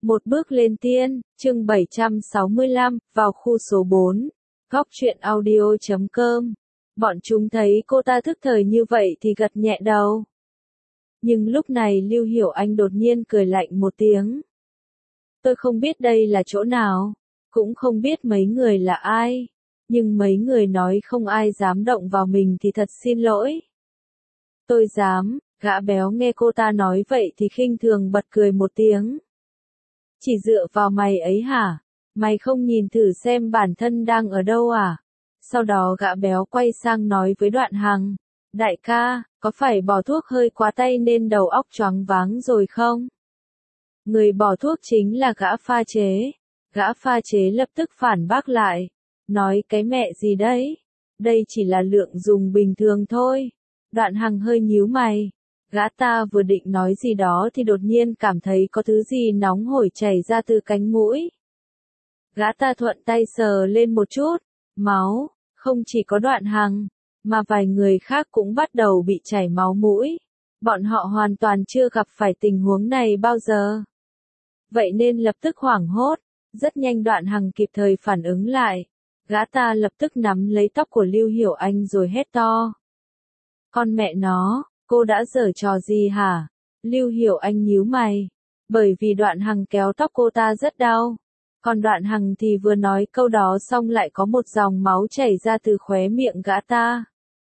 Một bước lên tiên, chương 765, vào khu số 4. Góc truyện audio.com. Bọn chúng thấy cô ta thức thời như vậy thì gật nhẹ đầu. Nhưng lúc này Lưu Hiểu Anh đột nhiên cười lạnh một tiếng. Tôi không biết đây là chỗ nào, cũng không biết mấy người là ai, nhưng mấy người nói không ai dám động vào mình thì thật xin lỗi. Tôi dám, gã béo nghe cô ta nói vậy thì khinh thường bật cười một tiếng. Chỉ dựa vào mày ấy hả? Mày không nhìn thử xem bản thân đang ở đâu à? Sau đó gã béo quay sang nói với Đoạn Hằng. Đại ca, có phải bỏ thuốc hơi quá tay nên đầu óc choáng váng rồi không? Người bỏ thuốc chính là gã pha chế. Gã pha chế lập tức phản bác lại. Nói cái mẹ gì đấy? Đây chỉ là lượng dùng bình thường thôi. Đoạn Hằng hơi nhíu mày. Gã ta vừa định nói gì đó thì đột nhiên cảm thấy có thứ gì nóng hổi chảy ra từ cánh mũi. Gã ta thuận tay sờ lên một chút. Máu, không chỉ có Đoạn Hằng, mà vài người khác cũng bắt đầu bị chảy máu mũi. Bọn họ hoàn toàn chưa gặp phải tình huống này bao giờ. Vậy nên lập tức hoảng hốt. Rất nhanh Đoạn Hằng kịp thời phản ứng lại. Gã ta lập tức nắm lấy tóc của Lưu Hiểu Anh rồi hét to. Con mẹ nó, cô đã giở trò gì hả? Lưu Hiểu Anh nhíu mày. Bởi vì Đoạn Hằng kéo tóc cô ta rất đau. Còn Đoạn Hằng thì vừa nói câu đó xong lại có một dòng máu chảy ra từ khóe miệng gã ta.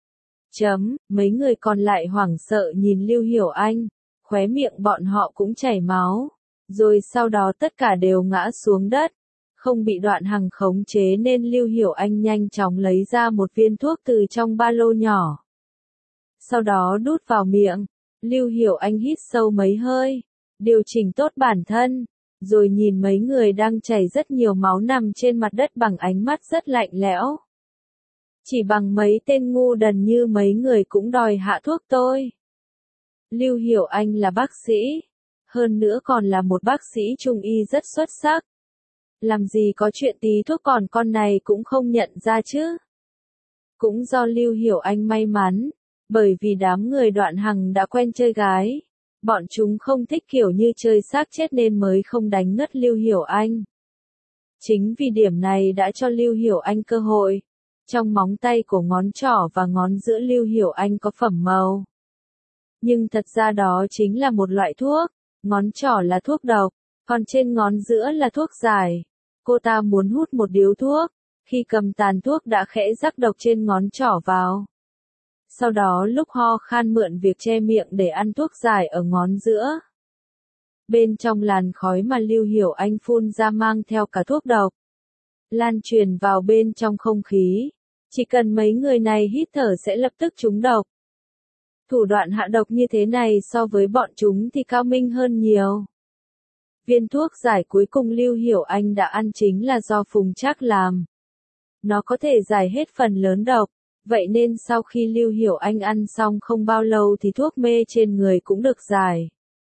Mấy người còn lại hoảng sợ nhìn Lưu Hiểu Anh. Khóe miệng bọn họ cũng chảy máu. Rồi sau đó tất cả đều ngã xuống đất. Không bị Đoạn Hằng khống chế nên Lưu Hiểu Anh nhanh chóng lấy ra một viên thuốc từ trong ba lô nhỏ. Sau đó đút vào miệng. Lưu Hiểu Anh hít sâu mấy hơi. Điều chỉnh tốt bản thân. Rồi nhìn mấy người đang chảy rất nhiều máu nằm trên mặt đất bằng ánh mắt rất lạnh lẽo. Chỉ bằng mấy tên ngu đần như mấy người cũng đòi hạ thuốc tôi. Lưu Hiểu Anh là bác sĩ. Hơn nữa còn là một bác sĩ trung y rất xuất sắc. Làm gì có chuyện tí thuốc còn con này cũng không nhận ra chứ. Cũng do Lưu Hiểu Anh may mắn. Bởi vì đám người Đoạn Hằng đã quen chơi gái. Bọn chúng không thích kiểu như chơi xác chết nên mới không đánh ngất Lưu Hiểu Anh. Chính vì điểm này đã cho Lưu Hiểu Anh cơ hội. Trong móng tay của ngón trỏ và ngón giữa Lưu Hiểu Anh có phẩm màu. Nhưng thật ra đó chính là một loại thuốc. Ngón trỏ là thuốc độc, còn trên ngón giữa là thuốc giải. Cô ta muốn hút một điếu thuốc. Khi cầm tàn thuốc đã khẽ rắc độc trên ngón trỏ vào. Sau đó lúc ho khan mượn việc che miệng để ăn thuốc giải ở ngón giữa. Bên trong làn khói mà Lưu Hiểu Anh phun ra mang theo cả thuốc độc. Lan truyền vào bên trong không khí. Chỉ cần mấy người này hít thở sẽ lập tức trúng độc. Thủ đoạn hạ độc như thế này so với bọn chúng thì cao minh hơn nhiều. Viên thuốc giải cuối cùng Lưu Hiểu Anh đã ăn chính là do Phùng Trác làm. Nó có thể giải hết phần lớn độc. Vậy nên sau khi Lưu Hiểu Anh ăn xong không bao lâu thì thuốc mê trên người cũng được giải.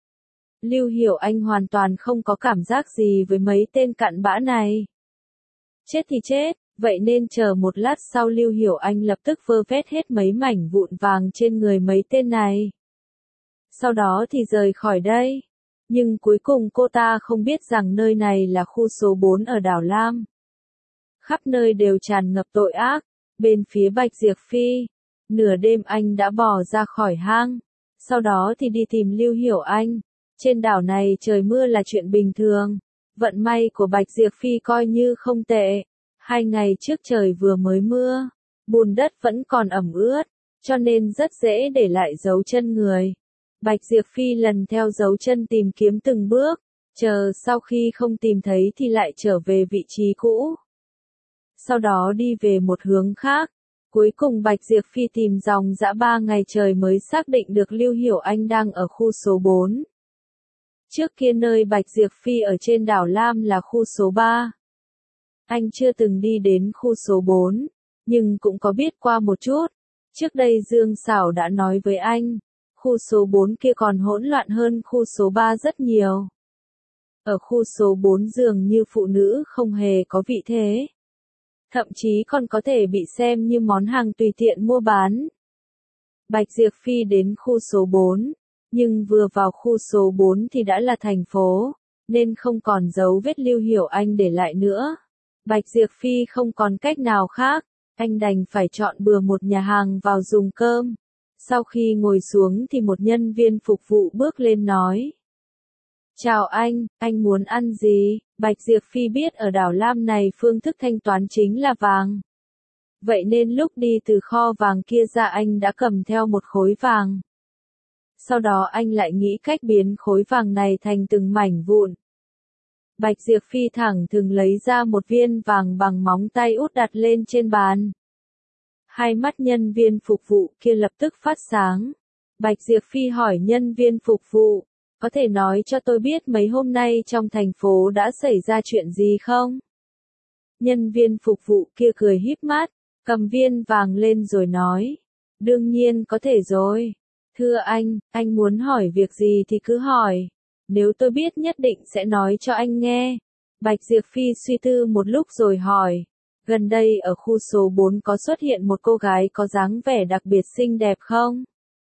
Lưu Hiểu Anh hoàn toàn không có cảm giác gì với mấy tên cặn bã này. Chết thì chết, vậy nên chờ một lát sau Lưu Hiểu Anh lập tức vơ vét hết mấy mảnh vụn vàng trên người mấy tên này. Sau đó thì rời khỏi đây. Nhưng cuối cùng cô ta không biết rằng nơi này là khu số 4 ở đảo Lam. Khắp nơi đều tràn ngập tội ác. Bên phía Bạch Diệp Phi, nửa đêm anh đã bò ra khỏi hang, sau đó thì đi tìm Lưu Hiểu Anh. Trên đảo này trời mưa là chuyện bình thường, vận may của Bạch Diệp Phi coi như không tệ. 2 ngày trước trời vừa mới mưa, bùn đất vẫn còn ẩm ướt, cho nên rất dễ để lại dấu chân người. Bạch Diệp Phi lần theo dấu chân tìm kiếm từng bước, chờ sau khi không tìm thấy thì lại trở về vị trí cũ. Sau đó đi về một hướng khác. Cuối cùng Bạch Diệp Phi tìm dòng dã 3 ngày trời mới xác định được Lưu Hiểu Anh đang ở khu số 4. Trước kia nơi Bạch Diệp Phi ở trên đảo Lam là khu số 3. Anh chưa từng đi đến khu số 4, nhưng cũng có biết qua một chút. Trước đây Dương Sảo đã nói với anh, khu số 4 kia còn hỗn loạn hơn khu số 3 rất nhiều. Ở khu số 4 dường như phụ nữ không hề có vị thế. Thậm chí còn có thể bị xem như món hàng tùy tiện mua bán. Bạch Diệp Phi đến khu số 4, nhưng vừa vào khu số 4 thì đã là thành phố. nên không còn dấu vết Lưu Hiểu Anh để lại nữa. Bạch Diệp Phi không còn cách nào khác, anh đành phải chọn bừa một nhà hàng vào dùng cơm. Sau khi ngồi xuống thì một nhân viên phục vụ bước lên nói. Chào anh muốn ăn gì? Bạch Diệp Phi biết ở đảo Lam này phương thức thanh toán chính là vàng. Vậy nên lúc đi từ kho vàng kia ra anh đã cầm theo một khối vàng. Sau đó anh lại nghĩ cách biến khối vàng này thành từng mảnh vụn. Bạch Diệp Phi thẳng thừng lấy ra một viên vàng bằng móng tay út đặt lên trên bàn. Hai mắt nhân viên phục vụ kia lập tức phát sáng. Bạch Diệp Phi hỏi nhân viên phục vụ, có thể nói cho tôi biết mấy hôm nay trong thành phố đã xảy ra chuyện gì không? Nhân viên phục vụ kia cười híp mắt, cầm viên vàng lên rồi nói. Đương nhiên có thể rồi. Thưa anh muốn hỏi việc gì thì cứ hỏi. Nếu tôi biết nhất định sẽ nói cho anh nghe. Bạch Diệp Phi suy tư một lúc rồi hỏi. Gần đây ở khu số 4 có xuất hiện một cô gái có dáng vẻ đặc biệt xinh đẹp không?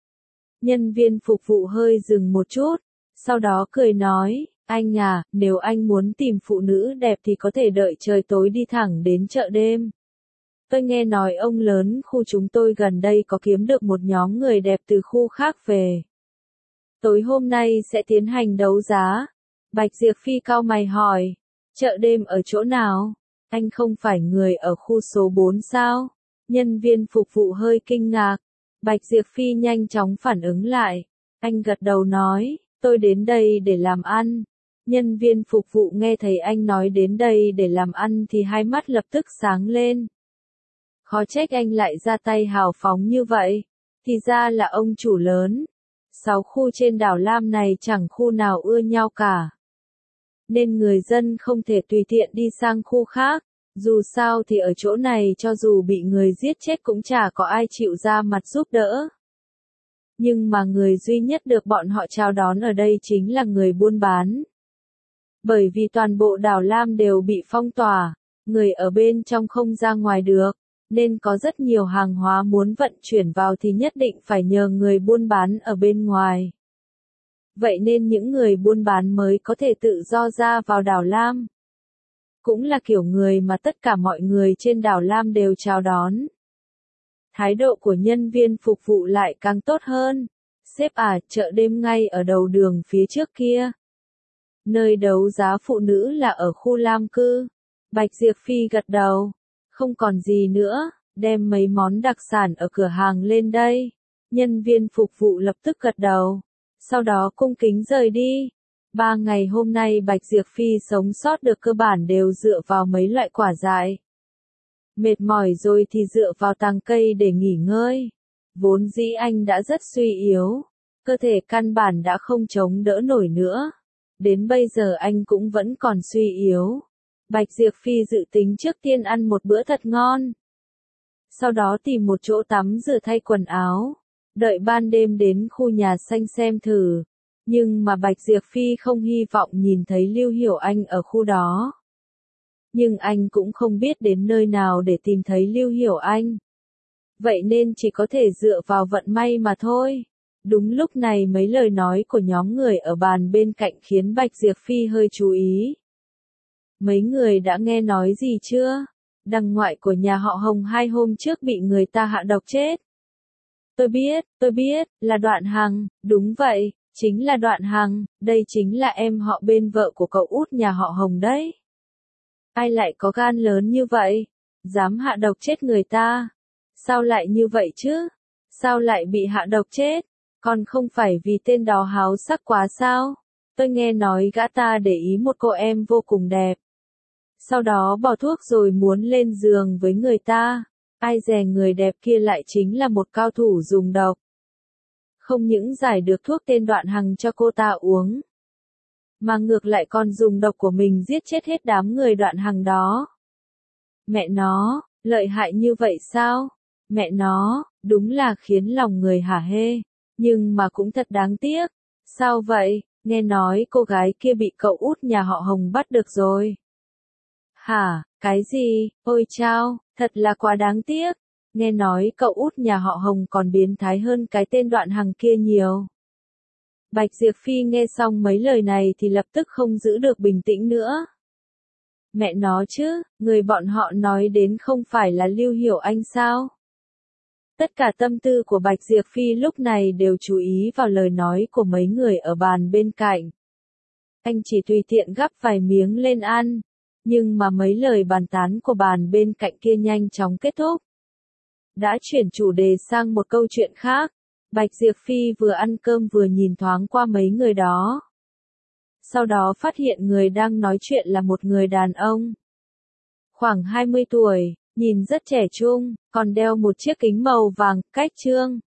Nhân viên phục vụ hơi dừng một chút, sau đó cười nói, anh à, nếu anh muốn tìm phụ nữ đẹp thì có thể đợi trời tối đi thẳng đến chợ đêm. Tôi nghe nói ông lớn khu chúng tôi gần đây có kiếm được một nhóm người đẹp từ khu khác về. Tối hôm nay sẽ tiến hành đấu giá. Bạch Diệp Phi cau mày hỏi, chợ đêm ở chỗ nào? Anh không phải người ở khu số 4 sao? Nhân viên phục vụ hơi kinh ngạc. Bạch Diệp Phi nhanh chóng phản ứng lại. Anh gật đầu nói, tôi đến đây để làm ăn. Nhân viên phục vụ nghe thấy anh nói đến đây để làm ăn thì hai mắt lập tức sáng lên. Khó trách anh lại ra tay hào phóng như vậy. Thì ra là ông chủ lớn. 6 khu trên đảo Lam này chẳng khu nào ưa nhau cả. Nên người dân không thể tùy tiện đi sang khu khác. Dù sao thì ở chỗ này cho dù bị người giết chết cũng chả có ai chịu ra mặt giúp đỡ. Nhưng mà người duy nhất được bọn họ chào đón ở đây chính là người buôn bán. Bởi vì toàn bộ đảo Lam đều bị phong tỏa, người ở bên trong không ra ngoài được, nên có rất nhiều hàng hóa muốn vận chuyển vào thì nhất định phải nhờ người buôn bán ở bên ngoài. Vậy nên những người buôn bán mới có thể tự do ra vào đảo Lam. Cũng là kiểu người mà tất cả mọi người trên đảo Lam đều chào đón. Thái độ của nhân viên phục vụ lại càng tốt hơn. Sếp à, chợ đêm ngay ở đầu đường phía trước kia. Nơi đấu giá phụ nữ là ở khu Lam cư. Bạch Diệp Phi gật đầu. Không còn gì nữa, đem mấy món đặc sản ở cửa hàng lên đây. Nhân viên phục vụ lập tức gật đầu. Sau đó cung kính rời đi. 3 ngày hôm nay Bạch Diệp Phi sống sót được cơ bản đều dựa vào mấy loại quả dại. Mệt mỏi rồi thì dựa vào tàng cây để nghỉ ngơi. Vốn dĩ anh đã rất suy yếu. Cơ thể căn bản đã không chống đỡ nổi nữa. Đến bây giờ anh cũng vẫn còn suy yếu. Bạch Diệp Phi dự tính trước tiên ăn một bữa thật ngon. Sau đó tìm một chỗ tắm rửa thay quần áo. Đợi ban đêm đến khu nhà xanh xem thử. Nhưng mà Bạch Diệp Phi không hy vọng nhìn thấy Lưu Hiểu Anh ở khu đó. Nhưng anh cũng không biết đến nơi nào để tìm thấy Lưu Hiểu Anh. Vậy nên chỉ có thể dựa vào vận may mà thôi. Đúng lúc này mấy lời nói của nhóm người ở bàn bên cạnh khiến Bạch Diệp Phi hơi chú ý. Mấy người đã nghe nói gì chưa? Đằng ngoại của nhà họ Hồng 2 hôm trước bị người ta hạ độc chết. Tôi biết, là Đoạn Hằng, đúng vậy, chính là Đoạn Hằng, đây chính là em họ bên vợ của cậu út nhà họ Hồng đấy. Ai lại có gan lớn như vậy? Dám hạ độc chết người ta? Sao lại như vậy chứ? Sao lại bị hạ độc chết? Còn không phải vì tên đó háo sắc quá sao? Tôi nghe nói gã ta để ý một cô em vô cùng đẹp. Sau đó bỏ thuốc rồi muốn lên giường với người ta. Ai dè người đẹp kia lại chính là một cao thủ dùng độc. Không những giải được thuốc tên Đoạn Hằng cho cô ta uống, mà ngược lại còn dùng độc của mình giết chết hết đám người Đoạn Hằng đó. Mẹ nó, lợi hại như vậy sao? Mẹ nó, đúng là khiến lòng người hả hê. Nhưng mà cũng thật đáng tiếc. Sao vậy? Nghe nói cô gái kia bị cậu út nhà họ Hồng bắt được rồi. Hả, cái gì? Ôi chao, thật là quá đáng tiếc. Nghe nói cậu út nhà họ Hồng còn biến thái hơn cái tên Đoạn Hằng kia nhiều. Bạch Diệp Phi nghe xong mấy lời này thì lập tức không giữ được bình tĩnh nữa. Mẹ nó chứ, người bọn họ nói đến không phải là Lưu Hiểu Anh sao? Tất cả tâm tư của Bạch Diệp Phi lúc này đều chú ý vào lời nói của mấy người ở bàn bên cạnh. Anh chỉ tùy tiện gắp vài miếng lên ăn, nhưng mà mấy lời bàn tán của bàn bên cạnh kia nhanh chóng kết thúc. Đã chuyển chủ đề sang một câu chuyện khác, Bạch Diệp Phi vừa ăn cơm vừa nhìn thoáng qua mấy người đó. Sau đó phát hiện người đang nói chuyện là một người đàn ông. Khoảng 20 tuổi, nhìn rất trẻ trung, còn đeo một chiếc kính màu vàng, cách trương.